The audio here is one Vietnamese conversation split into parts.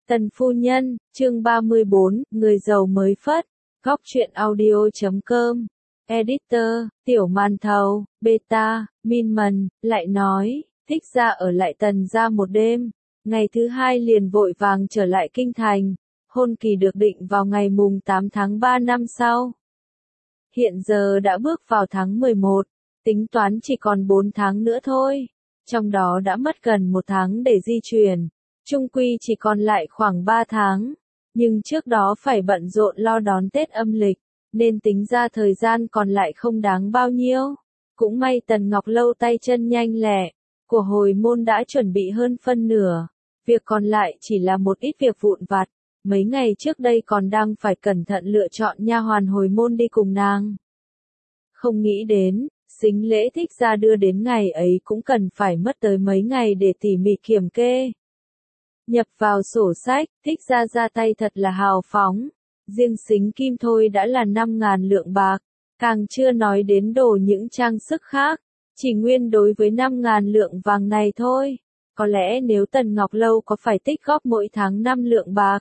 Tần phu nhân, chương 34, người giàu mới phất, góc truyện audio.com, editor, tiểu màn thầu, beta, min mần, lại nói, thích ra ở lại Tần gia một đêm, ngày thứ hai liền vội vàng trở lại kinh thành, hôn kỳ được định vào ngày mùng 8 tháng 3 năm sau. Hiện giờ đã bước vào tháng 11, tính toán chỉ còn 4 tháng nữa thôi, trong đó đã mất gần 1 tháng để di chuyển. Chung quy chỉ còn lại khoảng 3 tháng, nhưng trước đó phải bận rộn lo đón Tết âm lịch, nên tính ra thời gian còn lại không đáng bao nhiêu. Cũng may Tần Ngọc Lâu tay chân nhanh lẹ, của hồi môn đã chuẩn bị hơn phân nửa, việc còn lại chỉ là một ít việc vụn vặt, mấy ngày trước đây còn đang phải cẩn thận lựa chọn nha hoàn hồi môn đi cùng nàng. Không nghĩ đến, sính lễ thích gia đưa đến ngày ấy cũng cần phải mất tới mấy ngày để tỉ mỉ kiểm kê. Nhập vào sổ sách, thích ra tay thật là hào phóng. Riêng sính kim thôi đã là 5.000 lượng bạc, càng chưa nói đến đồ những trang sức khác. Chỉ nguyên đối với 5.000 lượng vàng này thôi. Có lẽ nếu Tần Ngọc Lâu có phải tích góp mỗi tháng 5 lượng bạc.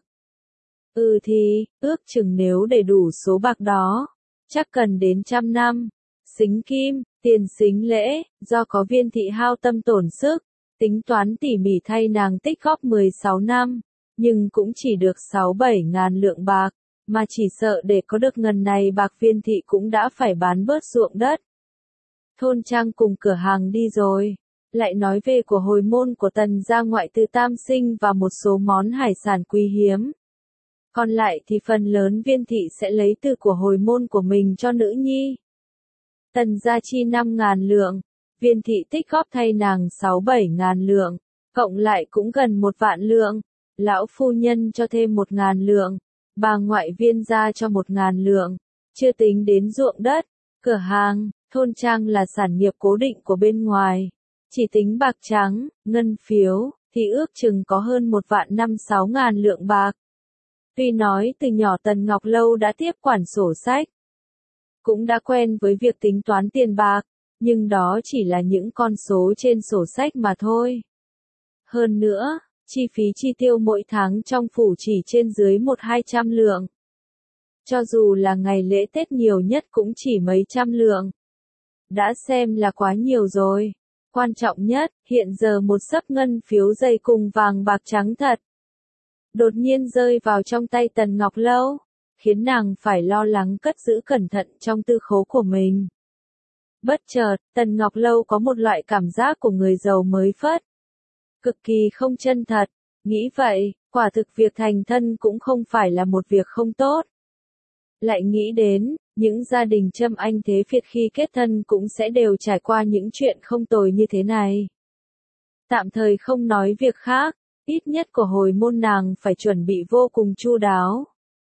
Thì, ước chừng nếu để đủ số bạc đó, chắc cần đến 100 năm. Sính kim, tiền sính lễ, do có Viên thị hao tâm tổn sức. Tính toán tỉ mỉ thay nàng tích góp 16 năm, nhưng cũng chỉ được 6-7 ngàn lượng bạc, mà chỉ sợ để có được ngần này bạc Viên thị cũng đã phải bán bớt ruộng đất. Thôn trang cùng cửa hàng đi rồi, lại nói về của hồi môn của Tần gia ngoại từ tam sinh và một số món hải sản quý hiếm. Còn lại thì phần lớn Viên thị sẽ lấy từ của hồi môn của mình cho nữ nhi. Tần gia chi 5.000 lượng. Viên thị tích góp thay nàng 6-7 ngàn lượng, cộng lại cũng gần 1 vạn lượng, lão phu nhân cho thêm 1.000 lượng, bà ngoại Viên gia cho 1.000 lượng, chưa tính đến ruộng đất, cửa hàng, thôn trang là sản nghiệp cố định của bên ngoài, chỉ tính bạc trắng, ngân phiếu, thì ước chừng có hơn 1.056 ngàn lượng bạc. Tuy nói từ nhỏ Tần Ngọc Lâu đã tiếp quản sổ sách, cũng đã quen với việc tính toán tiền bạc, nhưng đó chỉ là những con số trên sổ sách mà thôi. Hơn nữa, chi phí chi tiêu mỗi tháng trong phủ chỉ trên dưới 100-200 lượng. Cho dù là ngày lễ Tết nhiều nhất cũng chỉ mấy trăm lượng. Đã xem là quá nhiều rồi. Quan trọng nhất, hiện giờ một xấp ngân phiếu dày cùng vàng bạc trắng thật. Đột nhiên rơi vào trong tay Tần Ngọc Lâu, khiến nàng phải lo lắng cất giữ cẩn thận trong tư khố của mình. Bất chợt, Tần Ngọc Lâu có một loại cảm giác của người giàu mới phất. Cực kỳ không chân thật, nghĩ vậy, quả thực việc thành thân cũng không phải là một việc không tốt. Lại nghĩ đến, những gia đình châm anh thế Việt khi kết thân cũng sẽ đều trải qua những chuyện không tồi như thế này. Tạm thời không nói việc khác, ít nhất của hồi môn nàng phải chuẩn bị vô cùng chu đáo.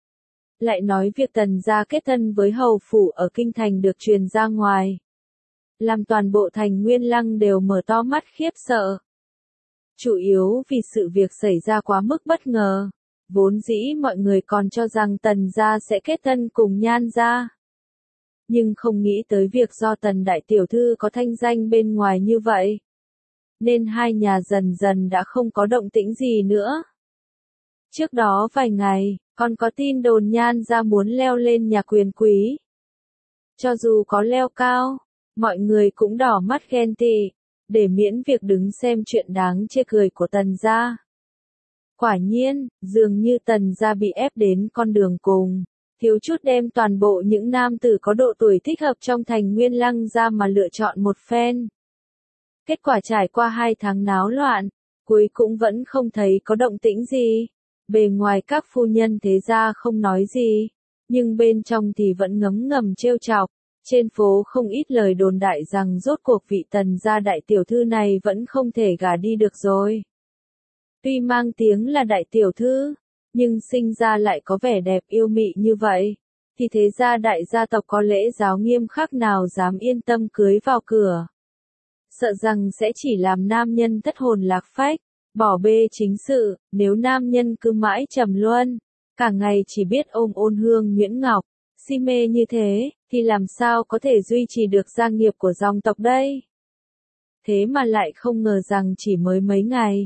Lại nói việc Tần gia kết thân với hầu phủ ở kinh thành được truyền ra ngoài, làm toàn bộ thành Nguyên Lăng đều mở to mắt khiếp sợ. Chủ yếu vì sự việc xảy ra quá mức bất ngờ, vốn dĩ mọi người còn cho rằng Tần gia sẽ kết thân cùng Nhan gia. Nhưng không nghĩ tới việc do Tần đại tiểu thư có thanh danh bên ngoài như vậy, nên hai nhà dần dần đã không có động tĩnh gì nữa. Trước đó vài ngày, còn có tin đồn Nhan gia muốn leo lên nhà quyền quý. Cho dù có leo cao, mọi người cũng đỏ mắt ghen tị, để miễn việc đứng xem chuyện đáng chê cười của Tần gia. Quả nhiên, dường như Tần gia bị ép đến con đường cùng, thiếu chút đem toàn bộ những nam tử có độ tuổi thích hợp trong thành Nguyên Lăng ra mà lựa chọn một phen. Kết quả trải qua 2 tháng náo loạn, cuối cũng vẫn không thấy có động tĩnh gì. Bề ngoài các phu nhân thế gia không nói gì, nhưng bên trong thì vẫn ngấm ngầm trêu chọc. Trên phố không ít lời đồn đại rằng rốt cuộc vị Tần gia đại tiểu thư này vẫn không thể gả đi được rồi. Tuy mang tiếng là đại tiểu thư, nhưng sinh ra lại có vẻ đẹp yêu mị như vậy, thì thế gia đại gia tộc có lễ giáo nghiêm khắc nào dám yên tâm cưới vào cửa. Sợ rằng sẽ chỉ làm nam nhân thất hồn lạc phách, bỏ bê chính sự, nếu nam nhân cứ mãi trầm luân, cả ngày chỉ biết ôm ôn hương nhuyễn ngọc, si mê như thế, thì làm sao có thể duy trì được gia nghiệp của dòng tộc đây? Thế mà lại không ngờ rằng chỉ mới mấy ngày,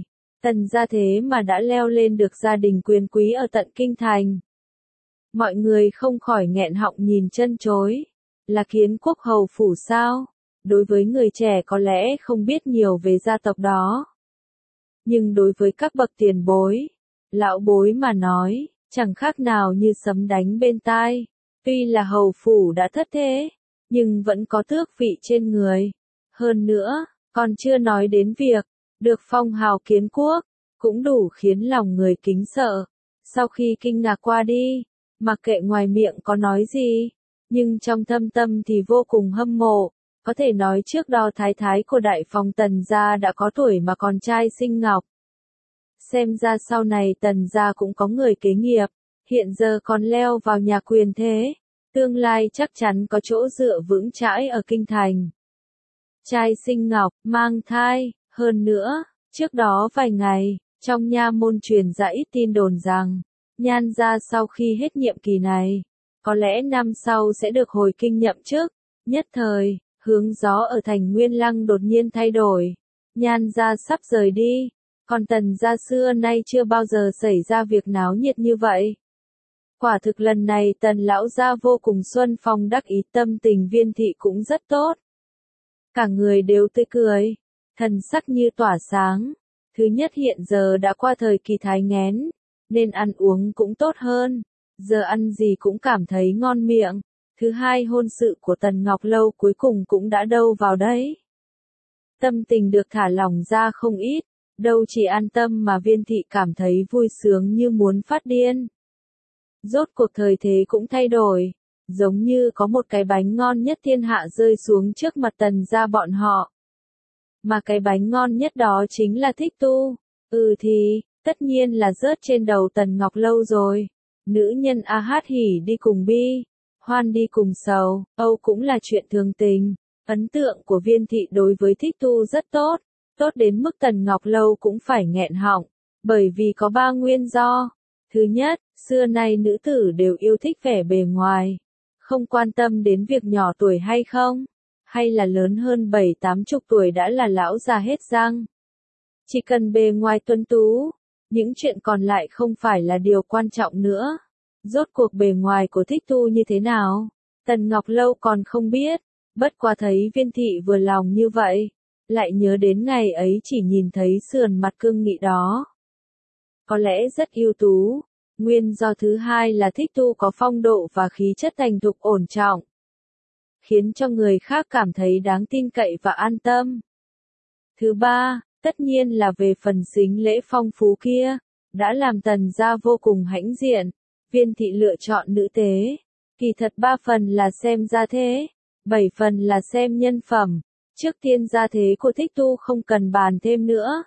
Tần gia thế mà đã leo lên được gia đình quyền quý ở tận kinh thành. Mọi người không khỏi nghẹn họng nhìn chân chối. Là Kiến Quốc hầu phủ sao? Đối với người trẻ có lẽ không biết nhiều về gia tộc đó. Nhưng đối với các bậc tiền bối, lão bối mà nói, chẳng khác nào như sấm đánh bên tai. Tuy là hầu phủ đã thất thế, nhưng vẫn có tước vị trên người. Hơn nữa, còn chưa nói đến việc được phong hào Kiến Quốc, cũng đủ khiến lòng người kính sợ. Sau khi kinh ngạc qua đi, mặc kệ ngoài miệng có nói gì, nhưng trong thâm tâm thì vô cùng hâm mộ. Có thể nói trước đó thái thái của đại phòng Tần gia đã có tuổi mà còn trai xinh ngọc. Xem ra sau này Tần gia cũng có người kế nghiệp, hiện giờ còn leo vào nhà quyền thế, tương lai chắc chắn có chỗ dựa vững chãi ở kinh thành. Trai xinh ngọc, mang thai, hơn nữa, trước đó vài ngày, trong nha môn truyền ra ít tin đồn rằng, Nhan gia sau khi hết nhiệm kỳ này, có lẽ năm sau sẽ được hồi kinh nhậm chức. Nhất thời, hướng gió ở thành Nguyên Lăng đột nhiên thay đổi. Nhan gia sắp rời đi, còn Tần gia xưa nay chưa bao giờ xảy ra việc náo nhiệt như vậy. Quả thực lần này Tần lão gia vô cùng xuân phong đắc ý, tâm tình Viên thị cũng rất tốt. Cả người đều tươi cười, thần sắc như tỏa sáng. Thứ nhất hiện giờ đã qua thời kỳ thai nghén, nên ăn uống cũng tốt hơn, giờ ăn gì cũng cảm thấy ngon miệng. Thứ hai hôn sự của Tần Ngọc Lâu cuối cùng cũng đã đâu vào đấy. Tâm tình được thả lỏng ra không ít, đâu chỉ an tâm mà Viên thị cảm thấy vui sướng như muốn phát điên. Rốt cuộc thời thế cũng thay đổi, giống như có một cái bánh ngon nhất thiên hạ rơi xuống trước mặt Tần gia bọn họ. Mà cái bánh ngon nhất đó chính là Thích Tu. Thì, tất nhiên là rớt trên đầu Tần Ngọc Lâu rồi. Nữ nhân A hát hỉ đi cùng bi, hoan đi cùng sầu, âu cũng là chuyện thường tình. Ấn tượng của Viên thị đối với Thích Tu rất tốt, tốt đến mức Tần Ngọc Lâu cũng phải nghẹn họng, bởi vì có 3 nguyên do. Thứ nhất, xưa nay nữ tử đều yêu thích vẻ bề ngoài, không quan tâm đến việc nhỏ tuổi hay không, hay là lớn hơn 7-80 tuổi đã là lão già hết răng. Chỉ cần bề ngoài tuấn tú, những chuyện còn lại không phải là điều quan trọng nữa. Rốt cuộc bề ngoài của Thích Tu như thế nào, Tần Ngọc Lâu còn không biết, bất quá thấy Viên thị vừa lòng như vậy, lại nhớ đến ngày ấy chỉ nhìn thấy sườn mặt cương nghị đó. Có lẽ rất ưu tú. Nguyên do thứ hai là Thích Tu có phong độ và khí chất thành thục ổn trọng, khiến cho người khác cảm thấy đáng tin cậy và an tâm. Thứ ba, tất nhiên là về phần sính lễ phong phú kia, đã làm Tần gia vô cùng hãnh diện. Viên thị lựa chọn nữ tế, kỳ thật 3 phần là xem gia thế, 7 phần là xem nhân phẩm. Trước tiên gia thế của Thích Tu không cần bàn thêm nữa.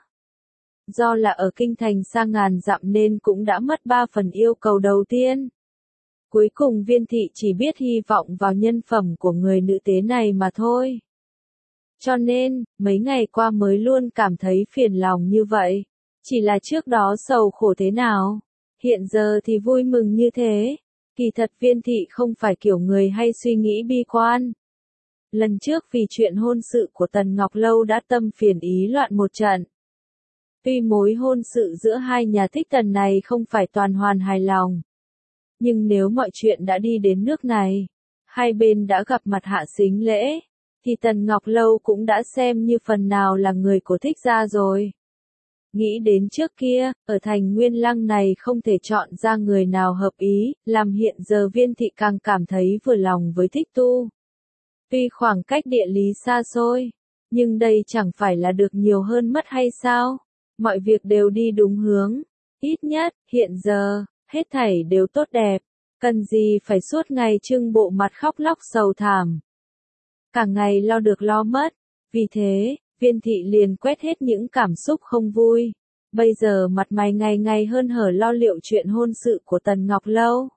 Do là ở kinh thành xa ngàn dặm nên cũng đã mất 3 phần yêu cầu đầu tiên. Cuối cùng Viên thị chỉ biết hy vọng vào nhân phẩm của người nữ tế này mà thôi. Cho nên, mấy ngày qua mới luôn cảm thấy phiền lòng như vậy. Chỉ là trước đó sầu khổ thế nào, hiện giờ thì vui mừng như thế. Kỳ thật Viên thị không phải kiểu người hay suy nghĩ bi quan. Lần trước vì chuyện hôn sự của Tần Ngọc Lâu đã tâm phiền ý loạn một trận. Tuy mối hôn sự giữa hai nhà Thích Tần này không phải toàn hoàn hài lòng, nhưng nếu mọi chuyện đã đi đến nước này, hai bên đã gặp mặt hạ sính lễ, thì Tần Ngọc Lâu cũng đã xem như phần nào là người của Thích gia rồi. Nghĩ đến trước kia, ở thành Nguyên Lăng này không thể chọn ra người nào hợp ý, làm hiện giờ Viên thị càng cảm thấy vừa lòng với Thích Tu. Tuy khoảng cách địa lý xa xôi, nhưng đây chẳng phải là được nhiều hơn mất hay sao? Mọi việc đều đi đúng hướng. Ít nhất, hiện giờ, hết thảy đều tốt đẹp. Cần gì phải suốt ngày trưng bộ mặt khóc lóc sầu thảm. Cả ngày lo được lo mất. Vì thế, Viên thị liền quét hết những cảm xúc không vui. Bây giờ mặt mày ngày ngày hơn hở lo liệu chuyện hôn sự của Tần Ngọc Lâu.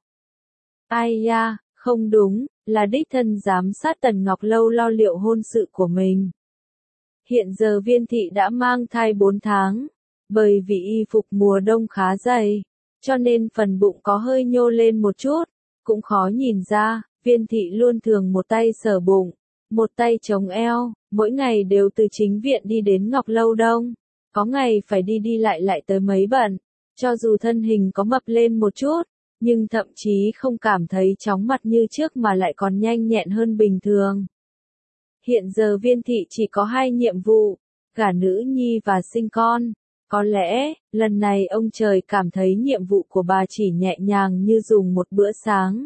Ai da, không đúng, là đích thân giám sát Tần Ngọc Lâu lo liệu hôn sự của mình. Hiện giờ Viên thị đã mang thai 4 tháng, bởi vì y phục mùa đông khá dày, cho nên phần bụng có hơi nhô lên một chút, cũng khó nhìn ra. Viên thị luôn thường một tay sờ bụng, một tay chống eo, mỗi ngày đều từ chính viện đi đến Ngọc Lâu Đông. Có ngày phải đi đi lại lại tới mấy bận, cho dù thân hình có mập lên một chút, nhưng thậm chí không cảm thấy chóng mặt như trước mà lại còn nhanh nhẹn hơn bình thường. Hiện giờ Viên thị chỉ có 2 nhiệm vụ, gả nữ nhi và sinh con. Có lẽ, lần này ông trời cảm thấy nhiệm vụ của bà chỉ nhẹ nhàng như dùng một bữa sáng.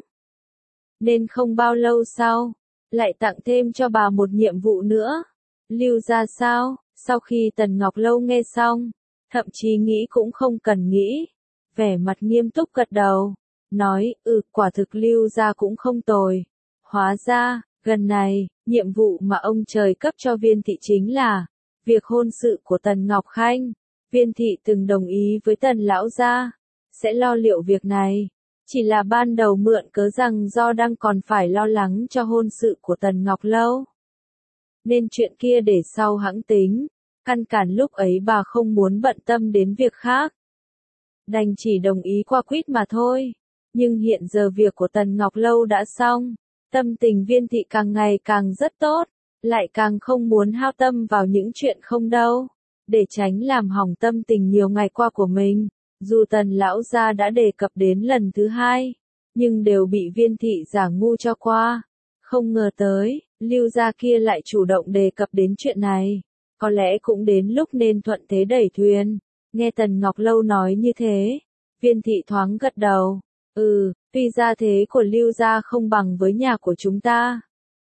Nên không bao lâu sau, lại tặng thêm cho bà một nhiệm vụ nữa. Lưu gia sao? Sau khi Tần Ngọc Lâu nghe xong, thậm chí nghĩ cũng không cần nghĩ. Vẻ mặt nghiêm túc gật đầu, nói, quả thực Lưu gia cũng không tồi. Hóa ra, gần này, nhiệm vụ mà ông trời cấp cho Viên thị chính là việc hôn sự của Tần Ngọc Khanh. Viên thị từng đồng ý với Tần lão gia, sẽ lo liệu việc này. Chỉ là ban đầu mượn cớ rằng do đang còn phải lo lắng cho hôn sự của Tần Ngọc Lâu. Nên chuyện kia để sau hãng tính, căn cản lúc ấy bà không muốn bận tâm đến việc khác. Đành chỉ đồng ý qua quýt mà thôi. Nhưng hiện giờ việc của Tần Ngọc Lâu đã xong, tâm tình Viên thị càng ngày càng rất tốt, lại càng không muốn hao tâm vào những chuyện không đâu, để tránh làm hỏng tâm tình nhiều ngày qua của mình. Dù Tần lão gia đã đề cập đến lần thứ 2, nhưng đều bị Viên thị giả ngu cho qua. Không ngờ tới, Lưu gia kia lại chủ động đề cập đến chuyện này. Có lẽ cũng đến lúc nên thuận thế đẩy thuyền. Nghe Tần Ngọc Lâu nói như thế, Viên thị thoáng gật đầu. Tuy gia thế của Lưu gia không bằng với nhà của chúng ta,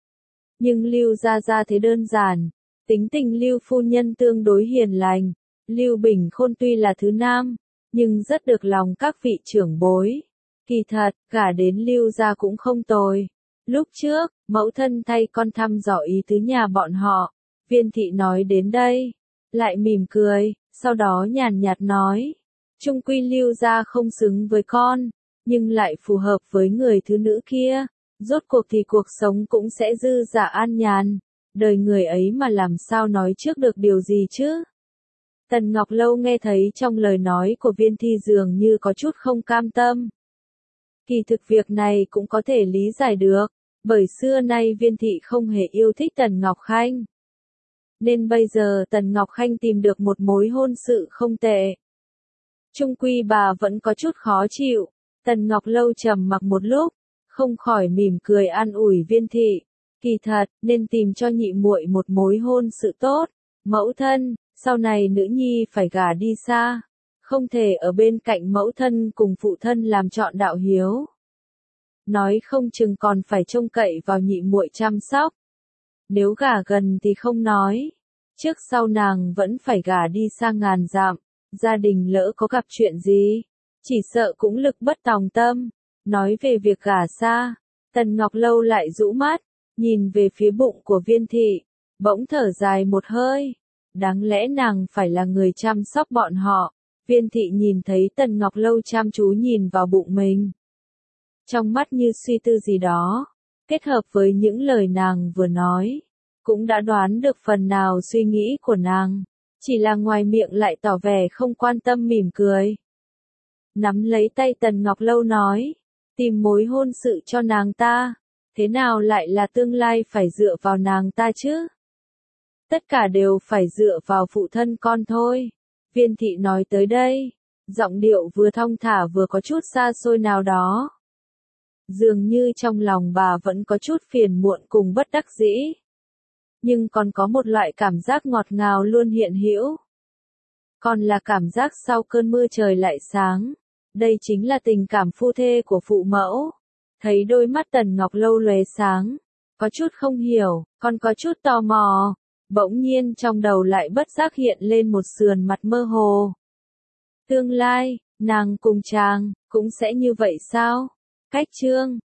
nhưng Lưu gia gia thế đơn giản, tính tình Lưu phu nhân tương đối hiền lành. Lưu Bình Khôn tuy là thứ nam, nhưng rất được lòng các vị trưởng bối. Kỳ thật, gả đến Lưu gia cũng không tồi. Lúc trước, mẫu thân thay con thăm dò ý tứ nhà bọn họ. Viên thị nói đến đây, lại mỉm cười, sau đó nhàn nhạt nói, chung quy Lưu gia không xứng với con, nhưng lại phù hợp với người thứ nữ kia. Rốt cuộc thì cuộc sống cũng sẽ dư dả an nhàn, đời người ấy mà làm sao nói trước được điều gì chứ? Tần Ngọc Lâu nghe thấy trong lời nói của Viên thị dường như có chút không cam tâm. Kỳ thực việc này cũng có thể lý giải được, bởi xưa nay Viên thị không hề yêu thích Tần Ngọc Khanh. Nên bây giờ Tần Ngọc Khanh tìm được một mối hôn sự không tệ. Chung quy bà vẫn có chút khó chịu. Tần Ngọc Lâu trầm mặc một lúc, không khỏi mỉm cười an ủi Viên thị. Kỳ thật, nên tìm cho nhị muội một mối hôn sự tốt. Mẫu thân, sau này nữ nhi phải gả đi xa, không thể ở bên cạnh mẫu thân cùng phụ thân làm trọn đạo hiếu. Nói không chừng còn phải trông cậy vào nhị muội chăm sóc. Nếu gả gần thì không nói, trước sau nàng vẫn phải gả đi xa ngàn dặm, gia đình lỡ có gặp chuyện gì, chỉ sợ cũng lực bất tòng tâm. Nói về việc gả xa, Tần Ngọc Lâu lại rũ mắt, nhìn về phía bụng của Viên thị, bỗng thở dài một hơi. Đáng lẽ nàng phải là người chăm sóc bọn họ. Viên thị nhìn thấy Tần Ngọc Lâu chăm chú nhìn vào bụng mình, trong mắt như suy tư gì đó, kết hợp với những lời nàng vừa nói, cũng đã đoán được phần nào suy nghĩ của nàng, chỉ là ngoài miệng lại tỏ vẻ không quan tâm mỉm cười. Nắm lấy tay Tần Ngọc Lâu nói, tìm mối hôn sự cho nàng ta, thế nào lại là tương lai phải dựa vào nàng ta chứ? Tất cả đều phải dựa vào phụ thân con thôi. Viên thị nói tới đây, giọng điệu vừa thong thả vừa có chút xa xôi nào đó. Dường như trong lòng bà vẫn có chút phiền muộn cùng bất đắc dĩ. Nhưng còn có một loại cảm giác ngọt ngào luôn hiện hữu. Còn là cảm giác sau cơn mưa trời lại sáng. Đây chính là tình cảm phu thê của phụ mẫu. Thấy đôi mắt Tần Ngọc Lâu lóe sáng, có chút không hiểu, còn có chút tò mò. Bỗng nhiên trong đầu lại bất giác hiện lên một sườn mặt mơ hồ. Tương lai, nàng cùng chàng, cũng sẽ như vậy sao? Cách chương